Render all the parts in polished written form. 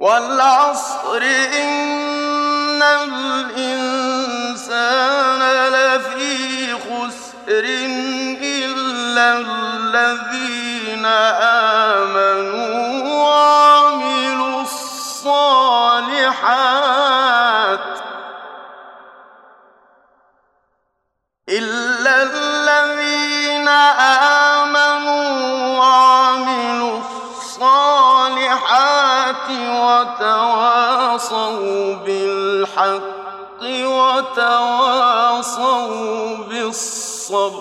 وَالْعَصْرِ إِنَّ الْإِنسَانَ لَفِي خُسْرٍ إِلَّا الَّذِينَ آمَنُوا وَعَمِلُوا الصَّالِحَاتِ وَتَوَاصَوْا بِالْحَقِّ وَتَوَاصَوْا بِالصَّبْرِ.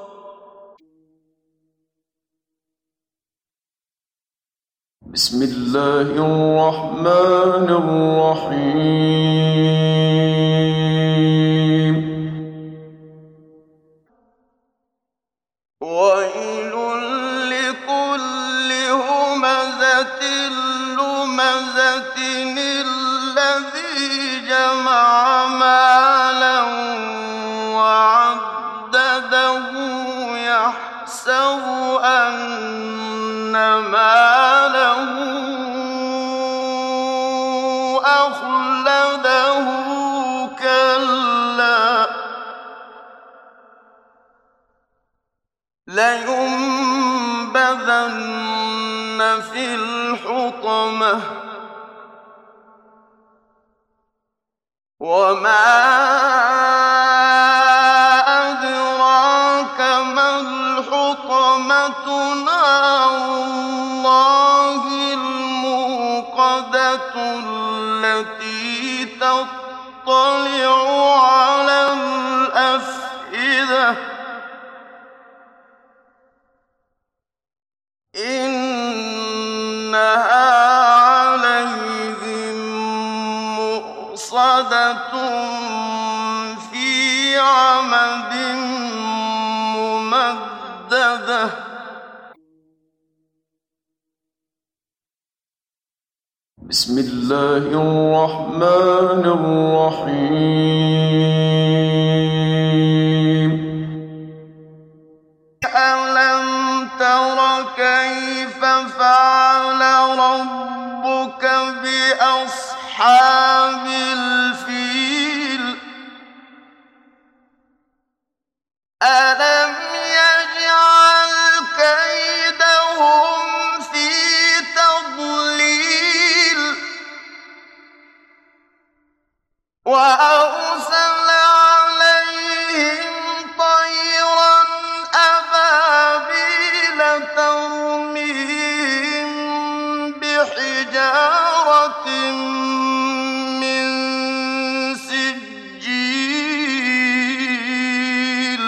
بسم الله الرحمن الرحيم. ويل لكل همزة لمزة الذي جمع مالا وعدده يحسب أن ماله أخلده كلا لينبذن في الحطمة وما أدراك ما الحطمة نار الله الموقدة التي تطلع على الأفئدة إنها عليهم مؤصدة في عمد ممددة. بسم الله الرحمن الرحيم. ألم تر كيف فعل ربك بأصحاب الفيل ألم يجعل كيدهم في تضليل وأرسل عليهم طيرا أبابيل ترميهم بحجارة من سجيل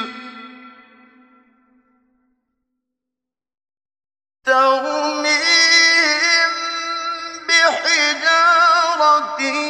ترميهم بحجارة